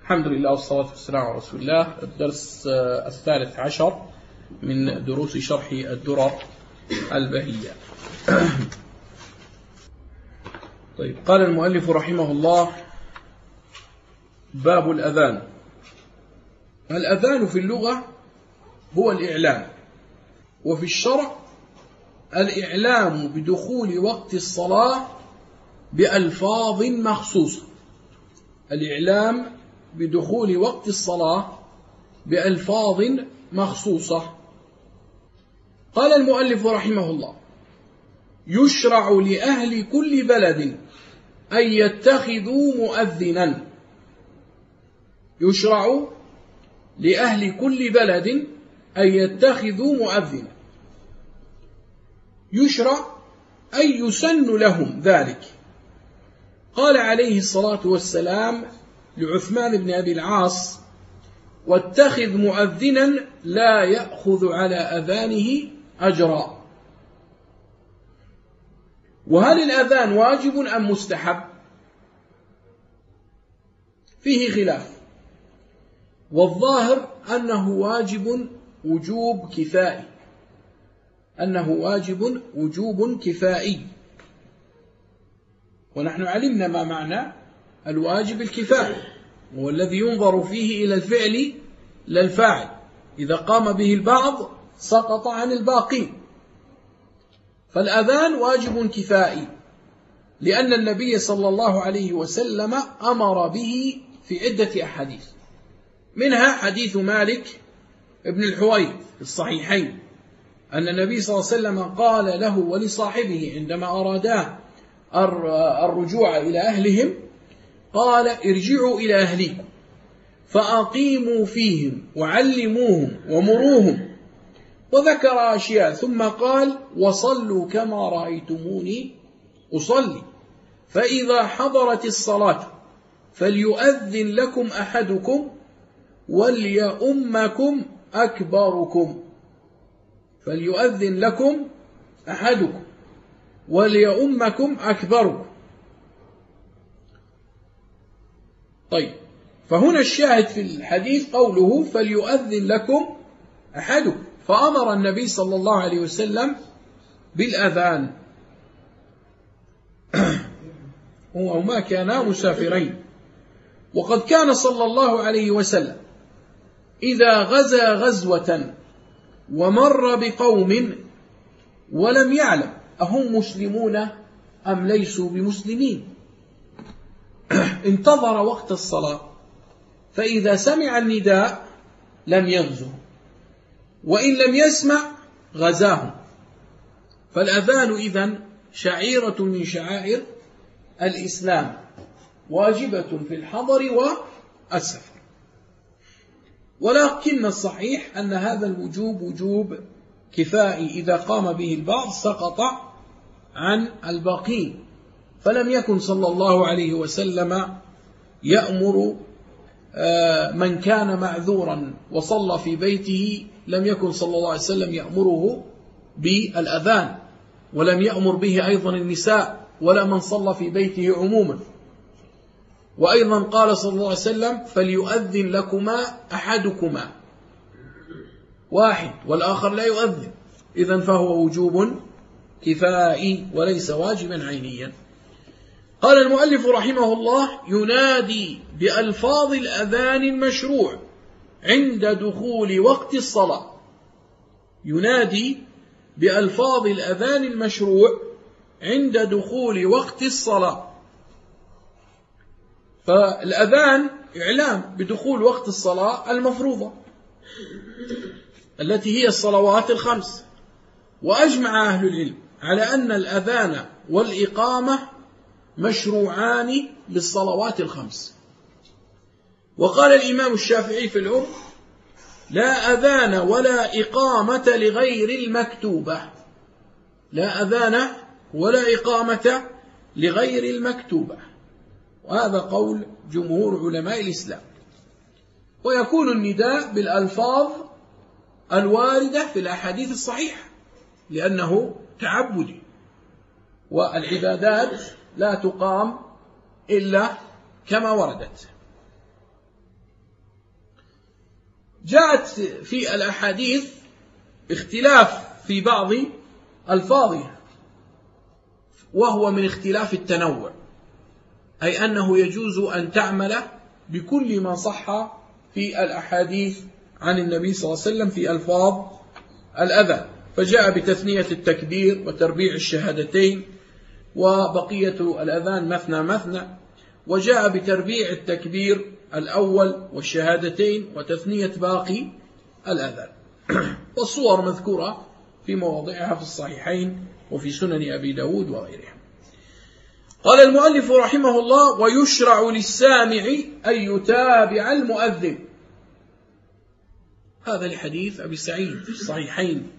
الحمد لله والصلاة والسلام على رسول الله. الدرس 13 من دروس شرح الدرر البهية. طيب، قال المؤلف رحمه الله: باب الأذان. الأذان في اللغة هو الإعلام، وفي الشرع الإعلام بدخول وقت الصلاة بألفاظ مخصوصة. الإعلام بدخول وقت الصلاة بألفاظ مخصوصة. قال المؤلف رحمه الله: يشرع لأهل كل بلد أن يتخذوا مؤذنا. يشرع لأهل كل بلد أن يتخذوا مؤذنا. يشرع أي يسن لهم ذلك. قال عليه الصلاة والسلام لعثمان بن أبي العاص: واتخذ مؤذنا لا يأخذ على أذانه أجرا. وهل الأذان واجب أم مستحب؟ فيه خلاف، والظاهر أنه واجب وجوب كفائي، أنه واجب وجوب كفائي. ونحن علمنا ما معنى الواجب الكفائي، هو الذي ينظر فيه إلى الفعل لا الفاعل، إذا قام به البعض سقط عن الباقين. فالأذان واجب كفائي، لأن النبي صلى الله عليه وسلم أمر به في عدة أحاديث، منها حديث مالك ابن الحويرث في الصحيحين، أن النبي صلى الله عليه وسلم قال له ولصاحبه عندما أرادا الرجوع إلى أهلهم، قال: ارجعوا إلى أهليكم فأقيموا فيهم وعلموهم ومروهم، وذكر أشياء، ثم قال: وصلوا كما رأيتموني أصلي، فإذا حضرت الصلاة فليؤذن لكم أحدكم وليؤمكم أكبركم. فليؤذن لكم أحدكم وليؤمكم أكبركم. طيب، فهنا الشاهد في الحديث قوله فليؤذن لكم أحدكم، فأمر النبي صلى الله عليه وسلم بالأذان وما كانا مسافرين. وقد كان صلى الله عليه وسلم إذا غزا غزوة ومر بقوم ولم يعلم أهم مسلمون أم ليسوا بمسلمين، انتظر وقت الصلاة، فإذا سمع النداء لم يغزه، وإن لم يسمع غزاهم. فالأذان إذن شعيرة من شعائر الإسلام، واجبة في الحضر والسفر. ولكن الصحيح أن هذا الوجوب وجوب كفائي، إذا قام به البعض سقط عن الباقين. فلم يكن صلى الله عليه وسلم يأمر من كان معذورا وصلى في بيته، لم يكن صلى الله عليه وسلم يأمره بالأذان، ولم يأمر به أيضا النساء ولا من صلى في بيته عموما. وأيضا قال صلى الله عليه وسلم: فليؤذن لكما أحدكما، واحد والآخر لا يؤذن. إذن فهو وجوب كفائي وليس واجبا عينيا. قال المؤلف رحمه الله: ينادي بألفاظ الأذان المشروع عند دخول وقت الصلاة. ينادي بألفاظ الأذان المشروع عند دخول وقت الصلاة. فالأذان إعلام بدخول وقت الصلاة المفروضة التي هي الصلوات الخمس. وأجمع أهل العلم على أن الأذان والإقامة مشروعان للصلوات الخمس. وقال الإمام الشافعي في العرف: لا أذان ولا إقامة لغير المكتوبة. لا أذان ولا إقامة لغير المكتوبة. وهذا قول جمهور علماء الإسلام. ويكون النداء بالألفاظ الواردة في الأحاديث الصحيحة، لأنه تعبدي، والعبادات لا تقام إلا كما وردت. جاءت في الأحاديث اختلاف في بعض ألفاظها، وهو من اختلاف التنوع، أي أنه يجوز أن تعمل بكل ما صح في الأحاديث عن النبي صلى الله عليه وسلم في ألفاظ الأذان، فجاء بتثنية التكبير وتربيع الشهادتين وبقية الأذان مثنى مثنى، وجاء بتربيع التكبير الأول والشهادتين وتثنية باقي الأذان. والصور مذكورة في مواضعها في الصحيحين وفي سنن أبي داود وغيرها. قال المؤلف رحمه الله: ويشرع للسامع أن يتابع المؤذن. هذا لحديث أبي سعيد في الصحيحين،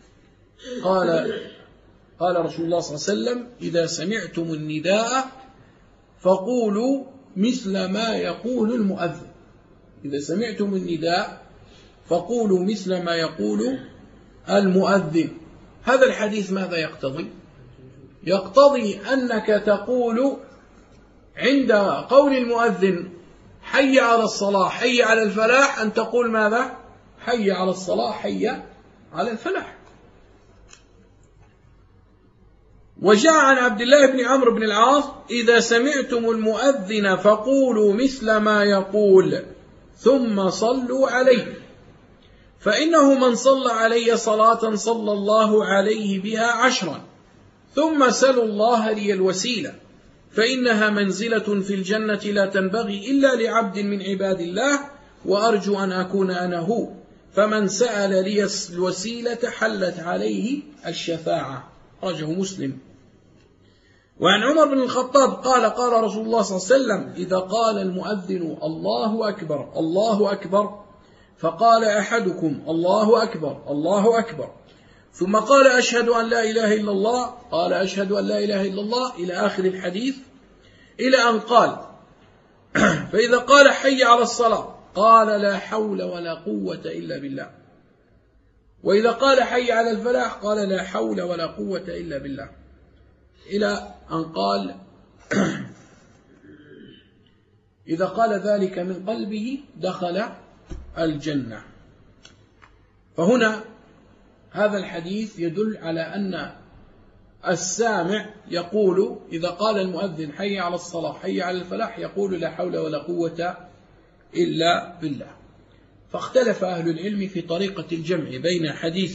قال رسول الله صلى الله عليه وسلم: إذا سمعتم النداء فقولوا مثل ما يقول المؤذن. إذا سمعتم النداء فقولوا مثل ما يقول المؤذن. هذا الحديث ماذا يقتضي؟ يقتضي أنك تقول عند قول المؤذن حي على الصلاة حي على الفلاح أن تقول ماذا؟ حي على الصلاة حي على الفلاح. وجاء عن عبد الله بن عمرو بن العاص: إذا سمعتم المؤذن فقولوا مثل ما يقول ثم صلوا عليه، فإنه من صلى علي صلاة صلى الله عليه بها 10، ثم سلوا الله لي الوسيلة، فإنها منزلة في الجنة لا تنبغي إلا لعبد من عباد الله، وأرجو أن أكون أنا هو، فمن سأل لي الوسيلة حلت عليه الشفاعة. أخرجه مسلم. وعن عمر بن الخطاب قال رسول الله صلى الله عليه وسلم: إذا قال المؤذن الله أكبر الله أكبر، فقال أحدكم الله أكبر الله أكبر، ثم قال أشهد أن لا إله إلا الله، قال أشهد أن لا إله إلا الله، إلى آخر الحديث، إلى أن قال: فإذا قال حي على الصلاة قال لا حول ولا قوة إلا بالله، وإذا قال حي على الفلاح قال لا حول ولا قوة إلا بالله، إلى أن قال: إذا قال ذلك من قلبه دخل الجنة. فهنا هذا الحديث يدل على أن السامع يقول إذا قال المؤذن حي على الصلاة حي على الفلاح يقول لا حول ولا قوة إلا بالله. فاختلف أهل العلم في طريقة الجمع بين حديث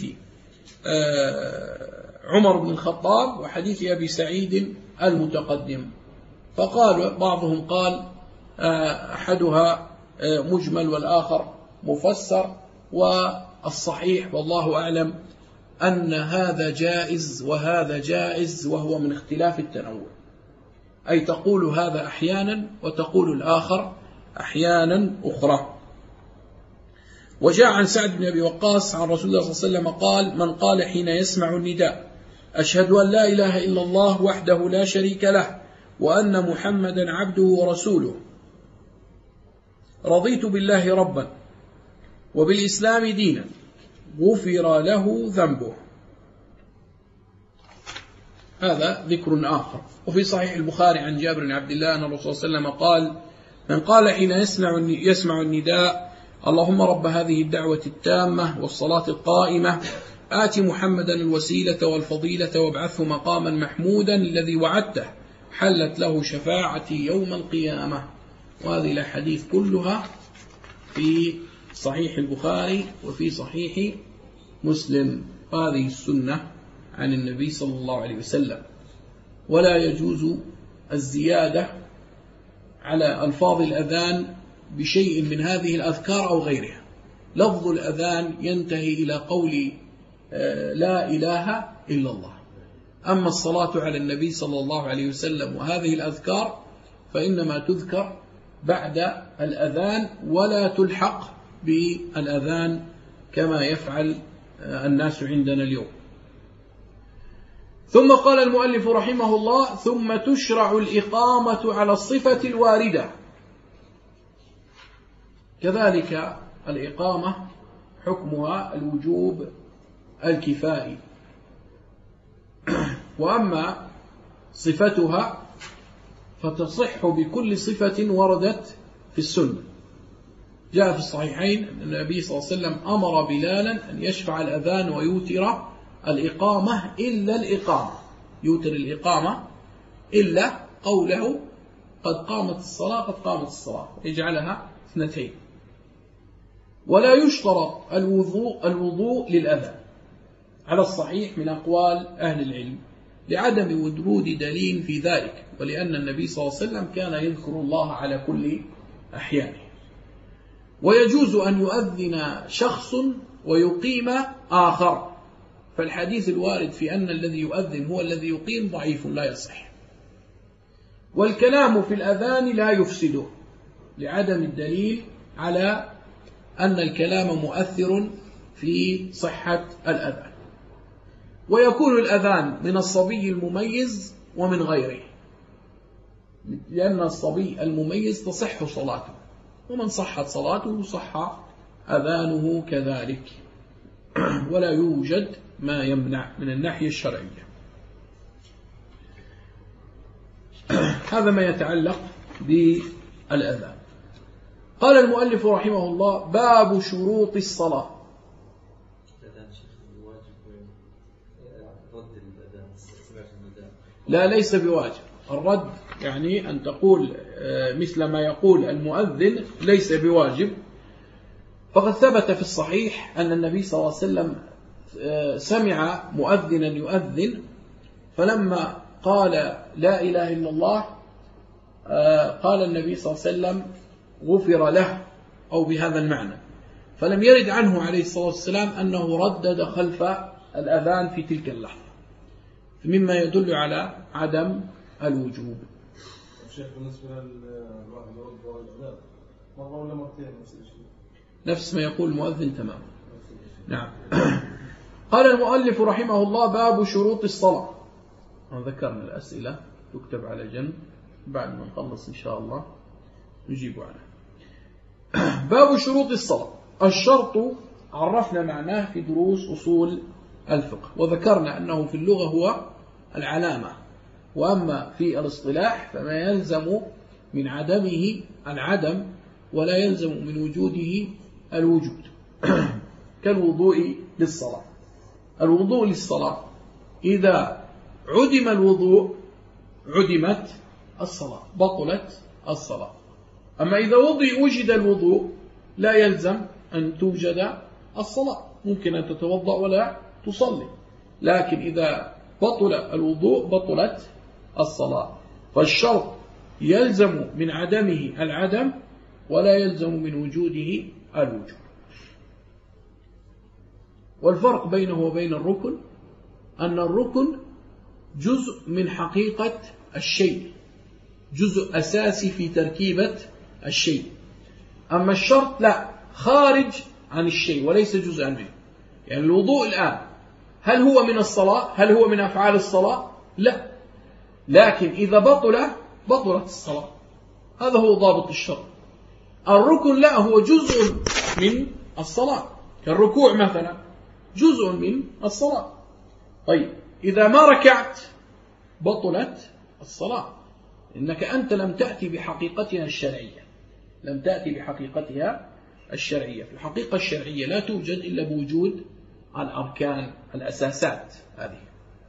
عمر بن الخطاب وحديث أبي سعيد المتقدم، فقال بعضهم قال أحدها مجمل والآخر مفسر، والصحيح والله أعلم أن هذا جائز وهذا جائز، وهو من اختلاف التنوع، أي تقول هذا أحيانا وتقول الآخر أحيانا أخرى. وجاء عن سعد بن أبي وقاص عن رسول الله صلى الله عليه وسلم قال: من قال حين يسمع النداء أشهد أن لا إله إلا الله وحده لا شريك له وأن محمدا عبده ورسوله، رضيت بالله ربا وبالإسلام دينا، غفر له ذنبه. هذا ذكر آخر. وفي صحيح البخاري عن جابر بن عبد الله أن الرسول صلى الله عليه وسلم قال: من قال حين يسمع النداء اللهم رب هذه الدعوة التامة والصلاة القائمة آت محمدا الوسيلة والفضيلة وابعثه مقاما محمودا الذي وعدته، حلت له شفاعتي يوم القيامة. وهذه الأحاديث كلها في صحيح البخاري وفي صحيح مسلم. هذه السنة عن النبي صلى الله عليه وسلم. ولا يجوز الزيادة على ألفاظ الأذان بشيء من هذه الأذكار أو غيرها. لفظ الأذان ينتهي إلى قول لا إله إلا الله. أما الصلاة على النبي صلى الله عليه وسلم وهذه الأذكار فإنما تذكر بعد الأذان ولا تلحق بالأذان كما يفعل الناس عندنا اليوم. ثم قال المؤلف رحمه الله: ثم تشرع الإقامة على الصفة الواردة. كذلك الإقامة حكمها الوجوب الكفائي، وأما صفتها فتصح بكل صفة وردت في السنة. جاء في الصحيحين أن النبي صلى الله عليه وسلم أمر بلالا أن يشفع الأذان ويوتر الإقامة إلا الإقامة، يوتر الإقامة إلا قوله قد قامت الصلاة قد قامت الصلاة، يجعلها 2. ولا يشترط الوضوء للأذان على الصحيح من أقوال أهل العلم لعدم وجود دليل في ذلك، ولأن النبي صلى الله عليه وسلم كان يذكر الله على كل أحيانه. ويجوز أن يؤذن شخص ويقيم آخر، فالحديث الوارد في أن الذي يؤذن هو الذي يقيم ضعيف لا يصح. والكلام في الأذان لا يفسده لعدم الدليل على أن الكلام مؤثر في صحة الأذان. ويكون الأذان من الصبي المميز ومن غيره، لأن الصبي المميز تصح صلاته، ومن صحت صلاته صح أذانه كذلك، ولا يوجد ما يمنع من الناحية الشرعية. هذا ما يتعلق بالأذان. قال المؤلف رحمه الله: باب شروط الصلاة. لا، ليس بواجب الرد، يعني أن تقول مثل ما يقول المؤذن ليس بواجب، فقد ثبت في الصحيح أن النبي صلى الله عليه وسلم سمع مؤذنا يؤذن، فلما قال لا إله إلا الله قال النبي صلى الله عليه وسلم غفر له، أو بهذا المعنى. فلم يرد عنه عليه الصلاة والسلام أنه ردد خلف الأذان في تلك اللحظة، مما يدل على عدم الوجوب. الشيخ بالنسبة للواحد يرد الأذان مرة ولا مرتين نفس ما يقول المؤذن تماما. نعم. قال المؤلف رحمه الله: باب شروط الصلاة. ذكرنا الأسئلة تكتب على جنب، بعد ما نخلص إن شاء الله نجيب عنها. باب شروط الصلاة. الشرط عرفنا معناه في دروس أصول الفقه، وذكرنا أنه في اللغة هو العلامة، وأما في الاصطلاح فما يلزم من عدمه العدم ولا يلزم من وجوده الوجود. كالوضوء للصلاة. الوضوء للصلاة إذا عدم الوضوء عدمت الصلاة، بطلت الصلاة. أما إذا وجد الوضوء لا يلزم أن توجد الصلاة، ممكن أن تتوضأ ولا تصلي، لكن إذا بطل الوضوء بطلت الصلاة. فالشرط يلزم من عدمه العدم ولا يلزم من وجوده الوجود. والفرق بينه وبين الركن أن الركن جزء من حقيقة الشيء، جزء أساسي في تركيبة الشيء، أما الشرط لا، خارج عن الشيء وليس جزءا منه. يعني الوضوء الآن هل هو من الصلاة؟ هل هو من أفعال الصلاة؟ لا، لكن إذا بطلت الصلاة. هذا هو ضابط الشرط. الركن لا، هو جزء من الصلاة، كالركوع مثلا جزء من الصلاة. طيب إذا ما ركعت بطلت الصلاة، إنك أنت لم تأتي بحقيقتها الشرعية، لم تأتي بحقيقتها الشرعية. في الحقيقة الشرعية لا توجد إلا بوجود الأركان، الأساسات هذه.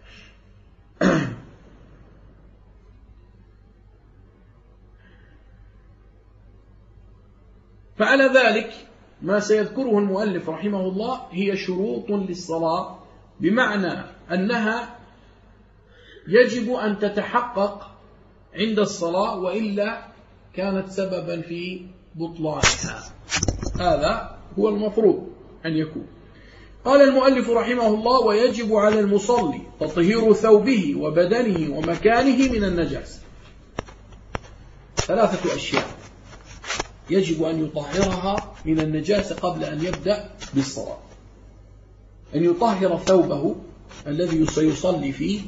فعلى ذلك ما سيذكره المؤلف رحمه الله هي شروط للصلاة، بمعنى أنها يجب أن تتحقق عند الصلاة، وإلا كانت سببا في بطلانها. هذا هو المفروض أن يكون. قال المؤلف رحمه الله: ويجب على المصلي تطهير ثوبه وبدنه ومكانه من النجاسة. 3 أشياء يجب أن يطهرها من النجاسة قبل أن يبدأ بالصلاة: أن يطهر ثوبه الذي سيصلي فيه،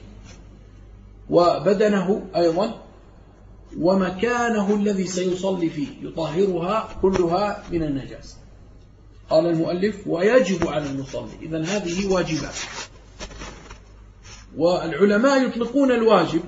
وبدنه أيضا، ومكانه الذي سيصلي فيه يطهرها كلها من النجاسة. قال المؤلف: ويجب على المصلي. إذن هذه واجبات، والعلماء يطلقون الواجب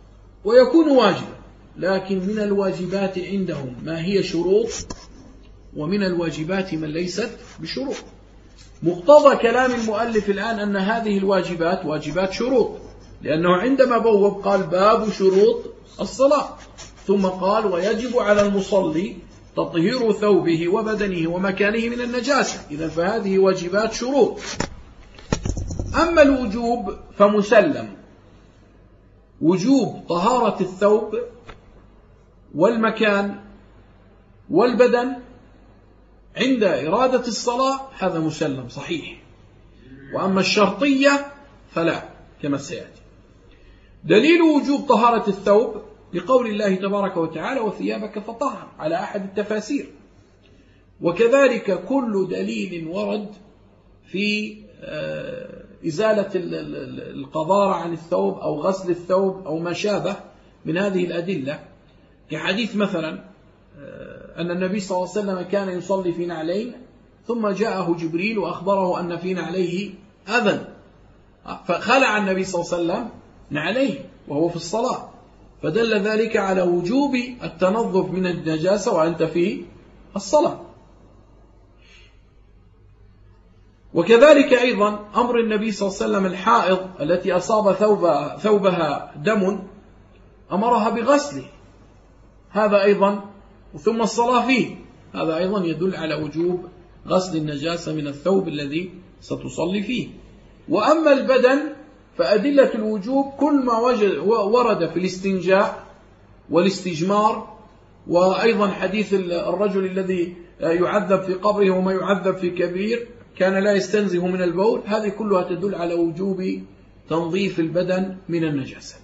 ويكون واجبا، لكن من الواجبات عندهم ما هي شروط ومن الواجبات من ليست بشروط. مقتضى كلام المؤلف الآن أن هذه الواجبات واجبات شروط، لأنه عندما بوب قال باب شروط الصلاة، ثم قال ويجب على المصلي تطهير ثوبه وبدنه ومكانه من النجاسة. إذن فهذه واجبات شروط. أما الوجوب فمسلم، وجوب طهارة الثوب والمكان والبدن عند إرادة الصلاة هذا مسلم صحيح. وأما الشرطية فلا، كما سيأتي. دليل وجوب طهارة الثوب لقول الله تبارك وتعالى وثيابك فطهر على أحد التفاسير، وكذلك كل دليل ورد في إزالة القذارة عن الثوب أو غسل الثوب أو ما شابه من هذه الأدلة، كحديث مثلا أن النبي صلى الله عليه وسلم كان يصلي في نعلين ثم جاءه جبريل وأخبره أن في نعليه أذى، فخلع النبي صلى الله عليه وسلم نعليه وهو في الصلاة، فدل ذلك على وجوب التنظف من النجاسة وأنت في الصلاة. وكذلك أيضا أمر النبي صلى الله عليه وسلم الحائض التي أصاب ثوبها دم أمرها بغسله، هذا أيضا، ثم الصلاة فيه، هذا أيضا يدل على وجوب غسل النجاسة من الثوب الذي ستصلي فيه. وأما البدن فأدلة الوجوب كل ما ورد في الاستنجاء والاستجمار، وأيضا حديث الرجل الذي يعذب في قبره وما يعذب في كبير كان لا يستنزه من البول، هذه كلها تدل على وجوب تنظيف البدن من النجاسات.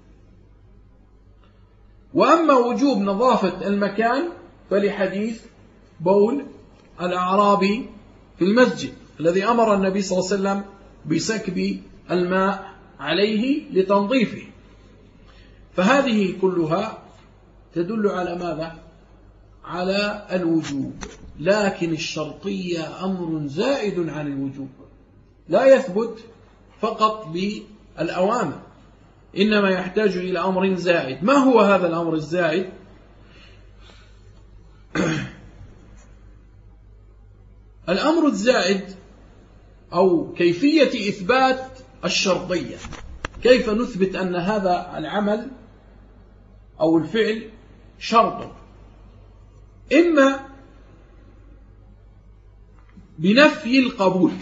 وأما وجوب نظافة المكان فلحديث بول الأعرابي في المسجد الذي أمر النبي صلى الله عليه وسلم بسكب الماء عليه لتنظيفه، فهذه كلها تدل على ماذا؟ على الوجوب. لكن الشرطية أمر زائد عن الوجوب، لا يثبت فقط بالأوامر، إنما يحتاج إلى أمر زائد. ما هو هذا الأمر الزائد؟ الأمر الزائد أو كيفية إثبات الشرطية، كيف نثبت أن هذا العمل أو الفعل شرط؟ إما بنفي القبول،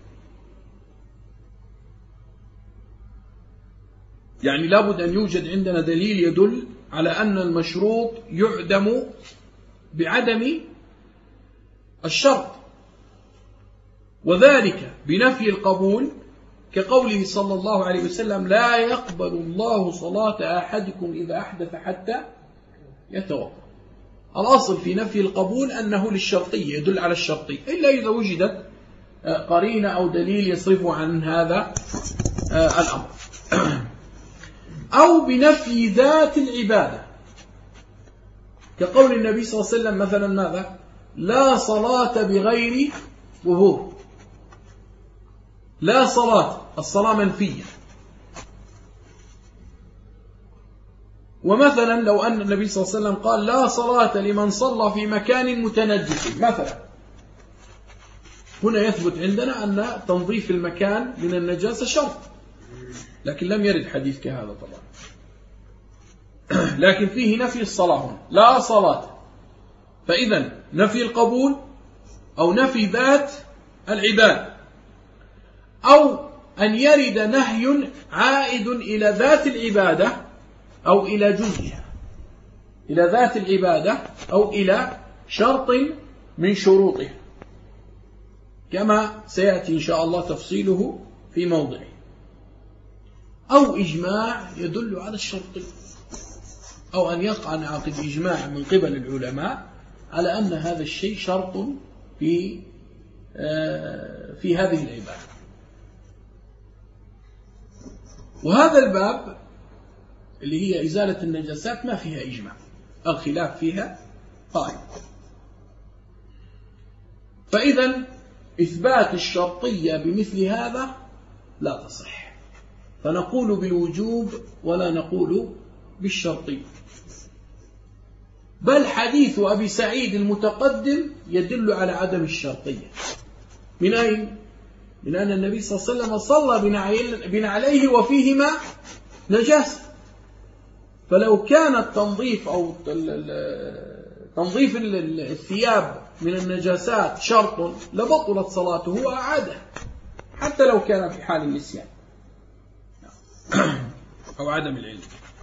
يعني لابد أن يوجد عندنا دليل يدل على أن المشروط يعدم بعدم الشرط، وذلك بنفي القبول كقوله صلى الله عليه وسلم لا يقبل الله صلاة أحدكم إذا أحدث حتى يتوضأ. الأصل في نفي القبول أنه للشرطية، يدل على الشرطية، إلا إذا وجدت قرينة أو دليل يصرف عن هذا الأمر. أو بنفي ذات العبادة كقول النبي صلى الله عليه وسلم مثلا ماذا؟ لا صلاة بغير طهور، لا صلاة، الصلاة منفية. ومثلا لو أن النبي صلى الله عليه وسلم قال لا صلاة لمن صلى في مكان متنجس مثلا، هنا يثبت عندنا أن تنظيف المكان من النجاسة شرط، لكن لم يرد حديث كهذا طبعا. لكن فيه نفي الصلاة، لا صلاة، فإذا نفي القبول أو نفي ذات العبادة، أو أن يرد نهي عائد إلى ذات العبادة أو إلى جزئها، إلى ذات العبادة أو إلى شرط من شروطها، كما سيأتي إن شاء الله تفصيله في موضعه. أو إجماع يدل على الشرط، أو أن يقع انعقد إجماع من قبل العلماء على أن هذا الشيء شرط في هذه العبادة. وهذا الباب اللي هي إزالة النجاسات ما فيها إجماع، الخلاف فيها قائم. فإذا إثبات الشرطية بمثل هذا لا تصح، فنقول بالوجوب ولا نقول بالشرطية. بل حديث أبي سعيد المتقدم يدل على عدم الشرطية. من أين؟ من أن النبي صلى الله عليه وسلم صلى بنعليه وفيهما نجاسة، فلو كان التنظيف أو تنظيف الثياب من النجاسات شرط لبطلت صلاته وأعادها حتى لو كان في حال النسيان أو عدم العلم.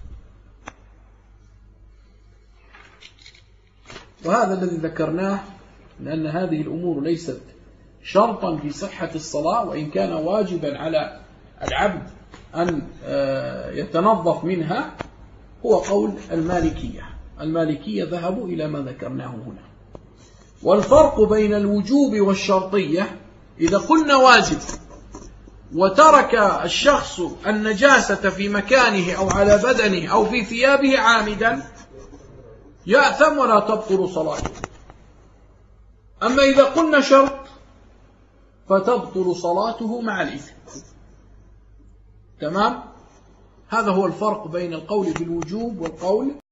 وهذا الذي ذكرناه من أن هذه الأمور ليست شرطا في صحة الصلاة، وإن كان واجبا على العبد أن يتنظف منها، هو قول المالكية. المالكية ذهبوا إلى ما ذكرناه هنا. والفرق بين الوجوب والشرطية: إذا قلنا واجب وترك الشخص النجاسة في مكانه أو على بدنه أو في ثيابه عامدا يأثم ولا تبطل صلاته. أما إذا قلنا شرط فتبطل صلاته مع الإثم. تمام؟ هذا هو الفرق بين القول بالوجوب والقول